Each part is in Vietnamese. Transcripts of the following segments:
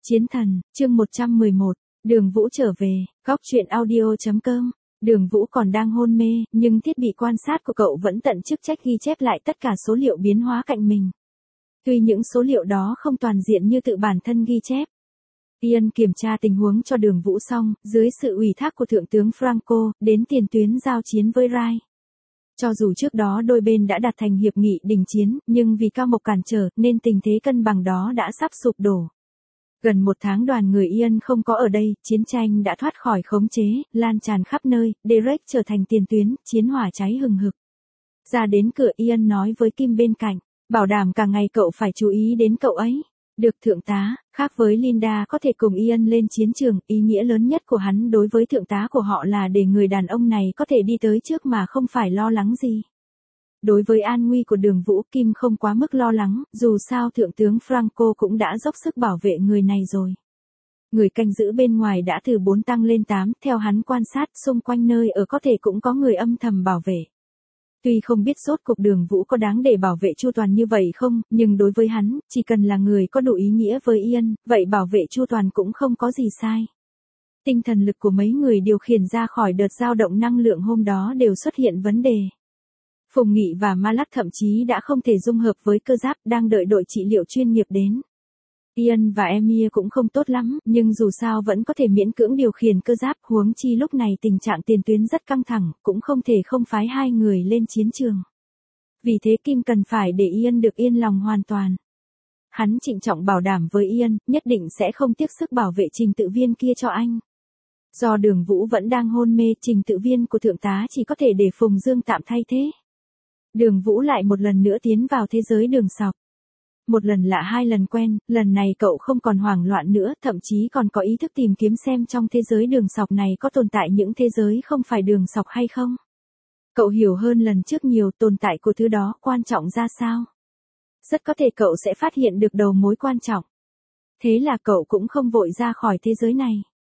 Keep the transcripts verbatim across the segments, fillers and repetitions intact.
Chiến thần, chương một trăm mười một, Đường Vũ trở về, góc truyện audio.com. Đường Vũ còn đang hôn mê, nhưng thiết bị quan sát của cậu vẫn tận chức trách ghi chép lại tất cả số liệu biến hóa cạnh mình. Tuy những số liệu đó không toàn diện như tự bản thân ghi chép. Ian kiểm tra tình huống cho Đường Vũ xong, dưới sự ủy thác của Thượng tướng Franco, đến tiền tuyến giao chiến với Rai. Cho dù trước đó đôi bên đã đạt thành hiệp nghị đình chiến, nhưng vì Cao Mộc cản trở, nên tình thế cân bằng đó đã sắp sụp đổ. Gần một tháng đoàn người Ian không có ở đây, chiến tranh đã thoát khỏi khống chế, lan tràn khắp nơi, Derek trở thành tiền tuyến, chiến hỏa cháy hừng hực. Ra đến cửa Ian nói với Kim bên cạnh, bảo đảm cả ngày cậu phải chú ý đến cậu ấy. Được thượng tá, khác với Linda có thể cùng Ian lên chiến trường, ý nghĩa lớn nhất của hắn đối với thượng tá của họ là để người đàn ông này có thể đi tới trước mà không phải lo lắng gì. Đối với an nguy của Đường Vũ, Kim không quá mức lo lắng, dù sao Thượng tướng Franco cũng đã dốc sức bảo vệ người này rồi. Người canh giữ bên ngoài đã từ bốn tăng lên tám, theo hắn quan sát, xung quanh nơi ở có thể cũng có người âm thầm bảo vệ. Tuy không biết rốt cuộc Đường Vũ có đáng để bảo vệ chu toàn như vậy không, nhưng đối với hắn, chỉ cần là người có đủ ý nghĩa với Ian, vậy bảo vệ chu toàn cũng không có gì sai. Tinh thần lực của mấy người điều khiển ra khỏi đợt dao động năng lượng hôm đó đều xuất hiện vấn đề. Phùng Nghị và Ma Lắc thậm chí đã không thể dung hợp với cơ giáp, đang đợi đội trị liệu chuyên nghiệp đến. Ian và Emir cũng không tốt lắm, nhưng dù sao vẫn có thể miễn cưỡng điều khiển cơ giáp, huống chi lúc này tình trạng tiền tuyến rất căng thẳng, cũng không thể không phái hai người lên chiến trường. Vì thế Kim cần phải để Ian được yên lòng hoàn toàn. Hắn trịnh trọng bảo đảm với Ian, nhất định sẽ không tiếc sức bảo vệ trình tự viên kia cho anh. Do Đường Vũ vẫn đang hôn mê, trình tự viên của thượng tá chỉ có thể để Phùng Dương tạm thay thế. Đường Vũ lại một lần nữa tiến vào thế giới Đường Sọc. Một lần lạ hai lần quen, lần này cậu không còn hoảng loạn nữa, thậm chí còn có ý thức tìm kiếm xem trong thế giới Đường Sọc này có tồn tại những thế giới không phải Đường Sọc hay không. Cậu hiểu hơn lần trước nhiều tồn tại của thứ đó quan trọng ra sao. Rất có thể cậu sẽ phát hiện được đầu mối quan trọng. Thế là cậu cũng không vội ra khỏi thế giới này.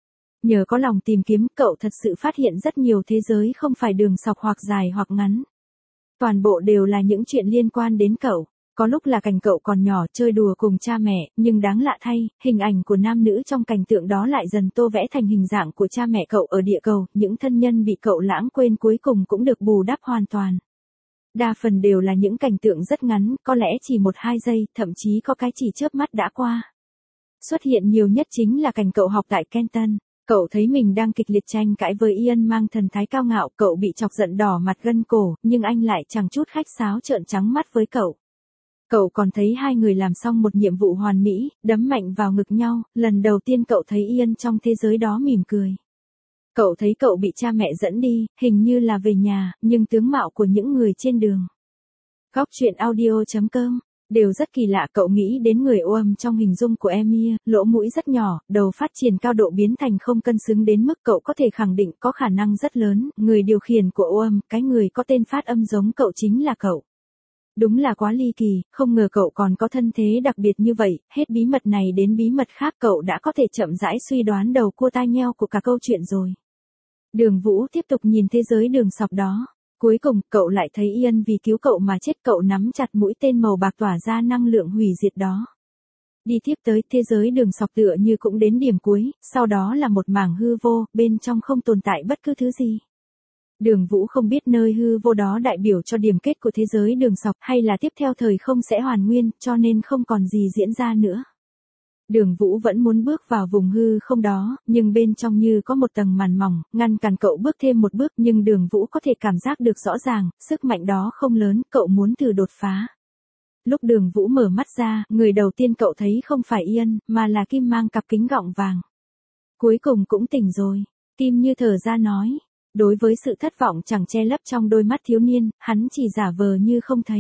Nhờ có lòng tìm kiếm, cậu thật sự phát hiện rất nhiều thế giới không phải Đường Sọc hoặc dài hoặc ngắn. Toàn bộ đều là những chuyện liên quan đến cậu. Có lúc là cảnh cậu còn nhỏ chơi đùa cùng cha mẹ, nhưng đáng lạ thay, hình ảnh của nam nữ trong cảnh tượng đó lại dần tô vẽ thành hình dạng của cha mẹ cậu ở địa cầu, những thân nhân bị cậu lãng quên cuối cùng cũng được bù đắp hoàn toàn. Đa phần đều là những cảnh tượng rất ngắn, có lẽ chỉ một hai giây, thậm chí có cái chỉ chớp mắt đã qua. Xuất hiện nhiều nhất chính là cảnh cậu học tại Kenton. Cậu thấy mình đang kịch liệt tranh cãi với Ian mang thần thái cao ngạo, cậu bị chọc giận đỏ mặt gân cổ, nhưng anh lại chẳng chút khách sáo trợn trắng mắt với cậu. Cậu còn thấy hai người làm xong một nhiệm vụ hoàn mỹ, đấm mạnh vào ngực nhau, lần đầu tiên cậu thấy Ian trong thế giới đó mỉm cười. Cậu thấy cậu bị cha mẹ dẫn đi, hình như là về nhà, nhưng tướng mạo của những người trên đường. Góc truyện audio.com, đều rất kỳ lạ. Cậu nghĩ đến người ô âm trong hình dung của Emir, lỗ mũi rất nhỏ, đầu phát triển cao độ biến thành không cân xứng đến mức cậu có thể khẳng định có khả năng rất lớn, người điều khiển của ô âm, cái người có tên phát âm giống cậu chính là cậu. Đúng là quá ly kỳ, không ngờ cậu còn có thân thế đặc biệt như vậy, hết bí mật này đến bí mật khác cậu đã có thể chậm rãi suy đoán đầu cua tai nheo của cả câu chuyện rồi. Đường Vũ tiếp tục nhìn thế giới Đường Sọc đó. Cuối cùng, cậu lại thấy Ian vì cứu cậu mà chết, cậu nắm chặt mũi tên màu bạc tỏa ra năng lượng hủy diệt đó. Đi tiếp tới, thế giới Đường Sọc tựa như cũng đến điểm cuối, sau đó là một mảng hư vô, bên trong không tồn tại bất cứ thứ gì. Đường Vũ không biết nơi hư vô đó đại biểu cho điểm kết của thế giới Đường Sọc hay là tiếp theo thời không sẽ hoàn nguyên, cho nên không còn gì diễn ra nữa. Đường Vũ vẫn muốn bước vào vùng hư không đó, nhưng bên trong như có một tầng màn mỏng, ngăn cản cậu bước thêm một bước, nhưng Đường Vũ có thể cảm giác được rõ ràng, sức mạnh đó không lớn, cậu muốn thử đột phá. Lúc Đường Vũ mở mắt ra, người đầu tiên cậu thấy không phải Ian, mà là Kim mang cặp kính gọng vàng. Cuối cùng cũng tỉnh rồi, Kim như thở ra nói. Đối với sự thất vọng chẳng che lấp trong đôi mắt thiếu niên, hắn chỉ giả vờ như không thấy.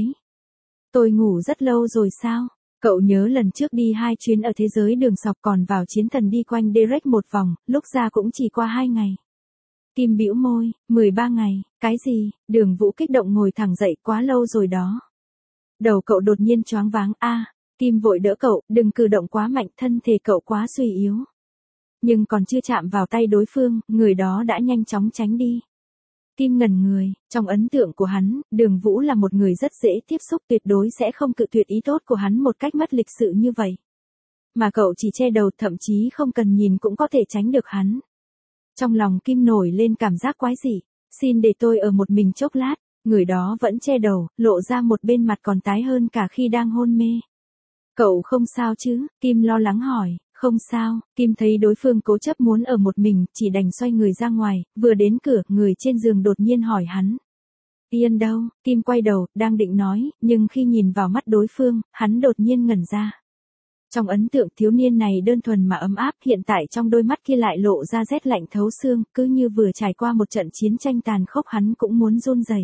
Tôi ngủ rất lâu rồi sao? Cậu nhớ lần trước đi hai chuyến ở thế giới Đường Sọc còn vào chiến thần đi quanh Derek một vòng, lúc ra cũng chỉ qua hai ngày. Kim bĩu môi, mười ba ngày, cái gì? Đường Vũ kích động ngồi thẳng dậy, quá lâu rồi đó. Đầu cậu đột nhiên choáng váng, a, Kim vội đỡ cậu, đừng cử động quá mạnh, thân thể cậu quá suy yếu. Nhưng còn chưa chạm vào tay đối phương, người đó đã nhanh chóng tránh đi. Kim ngẩn người, trong ấn tượng của hắn, Đường Vũ là một người rất dễ tiếp xúc, tuyệt đối sẽ không cự tuyệt ý tốt của hắn một cách mất lịch sự như vậy. mà cậu chỉ che đầu, thậm chí không cần nhìn cũng có thể tránh được hắn. Trong lòng Kim nổi lên cảm giác quái dị, xin để tôi ở một mình chốc lát, người đó vẫn che đầu, lộ ra một bên mặt còn tái hơn cả khi đang hôn mê. Cậu không sao chứ? Kim lo lắng hỏi. Không sao. Kim thấy đối phương cố chấp muốn ở một mình, chỉ đành xoay người ra ngoài, vừa đến cửa, người trên giường đột nhiên hỏi hắn. Ian đâu? Kim quay đầu, đang định nói, nhưng khi nhìn vào mắt đối phương, hắn đột nhiên ngẩn ra. Trong ấn tượng thiếu niên này đơn thuần mà ấm áp, hiện tại trong đôi mắt kia lại lộ ra rét lạnh thấu xương, cứ như vừa trải qua một trận chiến tranh tàn khốc, hắn cũng muốn run rẩy.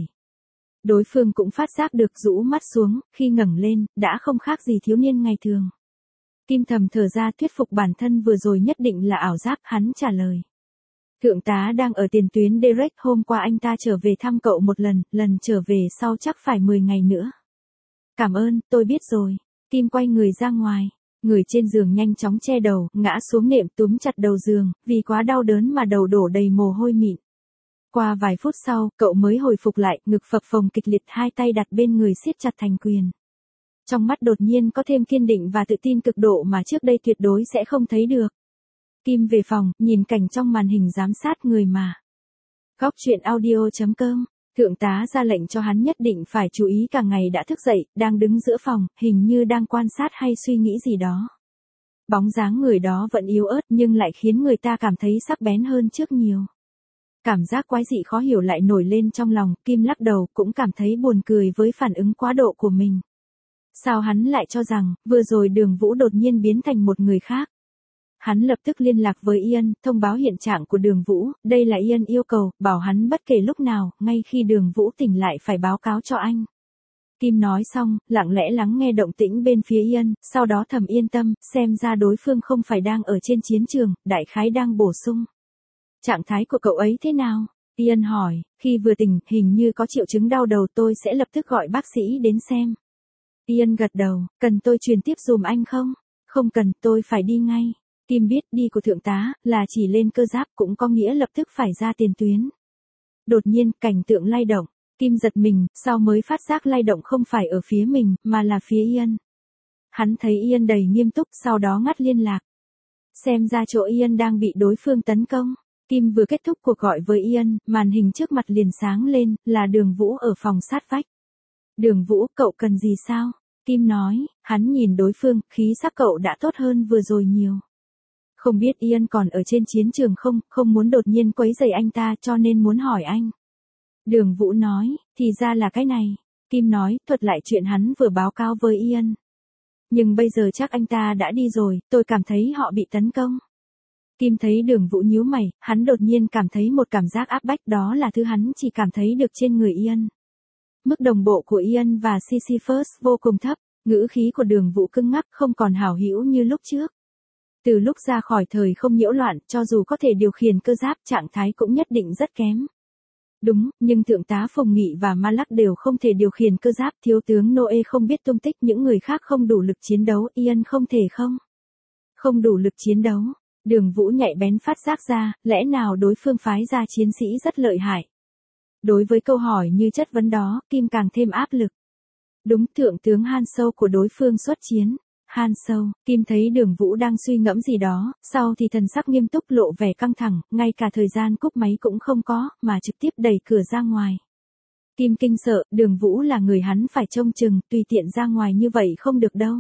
Đối phương cũng phát giác được, rũ mắt xuống, khi ngẩng lên, đã không khác gì thiếu niên ngày thường. Kim thầm thở ra, thuyết phục bản thân vừa rồi nhất định là ảo giác, hắn trả lời. Thượng tá đang ở tiền tuyến Derek, hôm qua anh ta trở về thăm cậu một lần, lần trở về sau chắc phải mười ngày nữa. Cảm ơn, tôi biết rồi. Kim quay người ra ngoài. Người trên giường nhanh chóng che đầu, ngã xuống nệm túm chặt đầu giường, vì quá đau đớn mà đầu đổ đầy mồ hôi mịn. Qua vài phút sau, cậu mới hồi phục lại, ngực phập phồng kịch liệt, hai tay đặt bên người siết chặt thành quyền. Trong mắt đột nhiên có thêm kiên định và tự tin cực độ mà trước đây tuyệt đối sẽ không thấy được. Kim về phòng, nhìn cảnh trong màn hình giám sát người mà. Góc truyện audio chấm com, thượng tá ra lệnh cho hắn nhất định phải chú ý, cả ngày đã thức dậy, đang đứng giữa phòng, hình như đang quan sát hay suy nghĩ gì đó. Bóng dáng người đó vẫn yếu ớt nhưng lại khiến người ta cảm thấy sắc bén hơn trước nhiều. Cảm giác quái dị khó hiểu lại nổi lên trong lòng, Kim lắc đầu, cũng cảm thấy buồn cười với phản ứng quá độ của mình. Sao hắn lại cho rằng, vừa rồi Đường Vũ đột nhiên biến thành một người khác? Hắn lập tức liên lạc với Ian, thông báo hiện trạng của Đường Vũ, đây là Ian yêu cầu, bảo hắn bất kể lúc nào, ngay khi Đường Vũ tỉnh lại phải báo cáo cho anh. Kim nói xong, lặng lẽ lắng nghe động tĩnh bên phía Ian, sau đó thầm yên tâm, xem ra đối phương không phải đang ở trên chiến trường, đại khái đang bổ sung. Trạng thái của cậu ấy thế nào? Ian hỏi, khi vừa tỉnh, hình như có triệu chứng đau đầu, tôi sẽ lập tức gọi bác sĩ đến xem. Ian gật đầu, cần tôi truyền tiếp dùm anh không? Không cần, tôi phải đi ngay. Kim biết đi của thượng tá, là chỉ lên cơ giáp cũng có nghĩa lập tức phải ra tiền tuyến. Đột nhiên, cảnh tượng lay động. Kim giật mình, sau mới phát giác lay động không phải ở phía mình, mà là phía Ian. Hắn thấy Ian đầy nghiêm túc, sau đó ngắt liên lạc. Xem ra chỗ Ian đang bị đối phương tấn công. Kim vừa kết thúc cuộc gọi với Ian, màn hình trước mặt liền sáng lên, là Đường Vũ ở phòng sát vách. Đường Vũ, cậu cần gì sao? Kim nói, hắn nhìn đối phương, khí sắc cậu đã tốt hơn vừa rồi nhiều. Không biết Ian còn ở trên chiến trường không, không muốn đột nhiên quấy rầy anh ta cho nên muốn hỏi anh. Đường Vũ nói, thì ra là cái này. Kim nói, thuật lại chuyện hắn vừa báo cáo với Ian. Nhưng bây giờ chắc anh ta đã đi rồi, tôi cảm thấy họ bị tấn công. Kim thấy Đường Vũ nhíu mày, hắn đột nhiên cảm thấy một cảm giác áp bách, đó là thứ hắn chỉ cảm thấy được trên người Ian. Mức đồng bộ của Ian và Sisyphus vô cùng thấp, ngữ khí của Đường Vũ cứng ngắc, không còn hảo hữu như lúc trước. Từ lúc ra khỏi thời không nhiễu loạn, cho dù có thể điều khiển cơ giáp, trạng thái cũng nhất định rất kém. Đúng, nhưng thượng tá Phùng Nghị và Malak đều không thể điều khiển cơ giáp, thiếu tướng Noe không biết tung tích, những người khác không đủ lực chiến đấu, Ian không thể không. Không đủ lực chiến đấu. Đường Vũ nhạy bén phát giác ra, lẽ nào đối phương phái ra chiến sĩ rất lợi hại. Đối với câu hỏi như chất vấn đó, Kim càng thêm áp lực. Đúng, thượng tướng Han Sâu của đối phương xuất chiến. Han Sâu, Kim thấy Đường Vũ đang suy ngẫm gì đó, sau thì thần sắc nghiêm túc, lộ vẻ căng thẳng, ngay cả thời gian cúp máy cũng không có, mà trực tiếp đẩy cửa ra ngoài. Kim kinh sợ, Đường Vũ là người hắn phải trông chừng, tùy tiện ra ngoài như vậy không được đâu.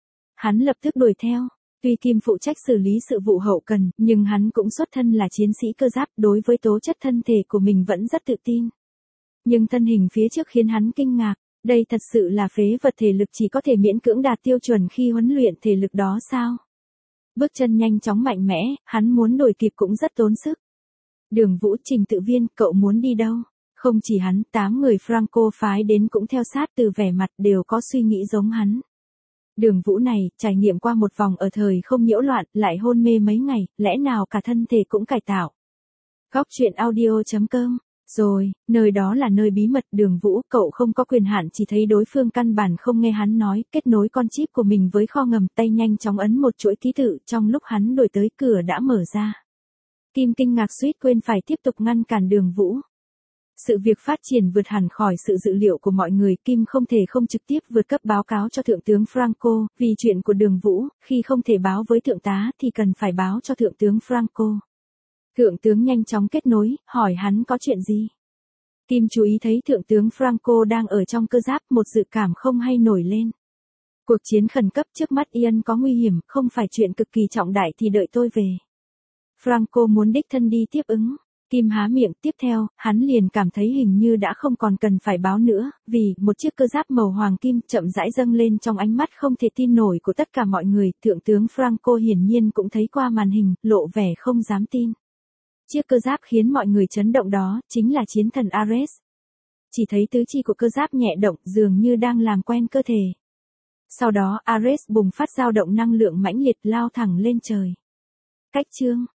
Hắn lập tức đuổi theo. Tuy Kim phụ trách xử lý sự vụ hậu cần, nhưng hắn cũng xuất thân là chiến sĩ cơ giáp, đối với tố chất thân thể của mình vẫn rất tự tin. Nhưng thân hình phía trước khiến hắn kinh ngạc, đây thật sự là phế vật, thể lực chỉ có thể miễn cưỡng đạt tiêu chuẩn khi huấn luyện thể lực đó sao? Bước chân nhanh chóng mạnh mẽ, hắn muốn đuổi kịp cũng rất tốn sức. Đường Vũ, Trình tự viên, cậu muốn đi đâu? Không chỉ hắn, tám người Franco phái đến cũng theo sát, từ vẻ mặt đều có suy nghĩ giống hắn. Đường Vũ này, trải nghiệm qua một vòng ở thời không nhiễu loạn, lại hôn mê mấy ngày, lẽ nào cả thân thể cũng cải tạo. Góc truyện audio chấm com. Rồi, nơi đó là nơi bí mật, Đường Vũ, cậu không có quyền hạn, chỉ thấy đối phương căn bản không nghe hắn nói, kết nối con chip của mình với kho ngầm, tay nhanh chóng ấn một chuỗi ký tự, trong lúc hắn đuổi tới, cửa đã mở ra. Kim kinh ngạc suýt quên phải tiếp tục ngăn cản Đường Vũ. Sự việc phát triển vượt hẳn khỏi sự dự liệu của mọi người, Kim không thể không trực tiếp vượt cấp báo cáo cho Thượng tướng Franco, vì chuyện của Đường Vũ, khi không thể báo với Thượng tá thì cần phải báo cho Thượng tướng Franco. Thượng tướng nhanh chóng kết nối, hỏi hắn có chuyện gì. Kim chú ý thấy Thượng tướng Franco đang ở trong cơ giáp, một dự cảm không hay nổi lên. Cuộc chiến khẩn cấp trước mắt Ian có nguy hiểm, không phải chuyện cực kỳ trọng đại thì đợi tôi về. Franco muốn đích thân đi tiếp ứng. Kim há miệng, tiếp theo, hắn liền cảm thấy hình như đã không còn cần phải báo nữa, vì một chiếc cơ giáp màu hoàng kim chậm rãi dâng lên trong ánh mắt không thể tin nổi của tất cả mọi người. Thượng tướng Franco hiển nhiên cũng thấy qua màn hình, lộ vẻ không dám tin. Chiếc cơ giáp khiến mọi người chấn động đó, chính là chiến thần Ares. Chỉ thấy tứ chi của cơ giáp nhẹ động, dường như đang làm quen cơ thể. Sau đó, Ares bùng phát dao động năng lượng mãnh liệt lao thẳng lên trời. Cách chương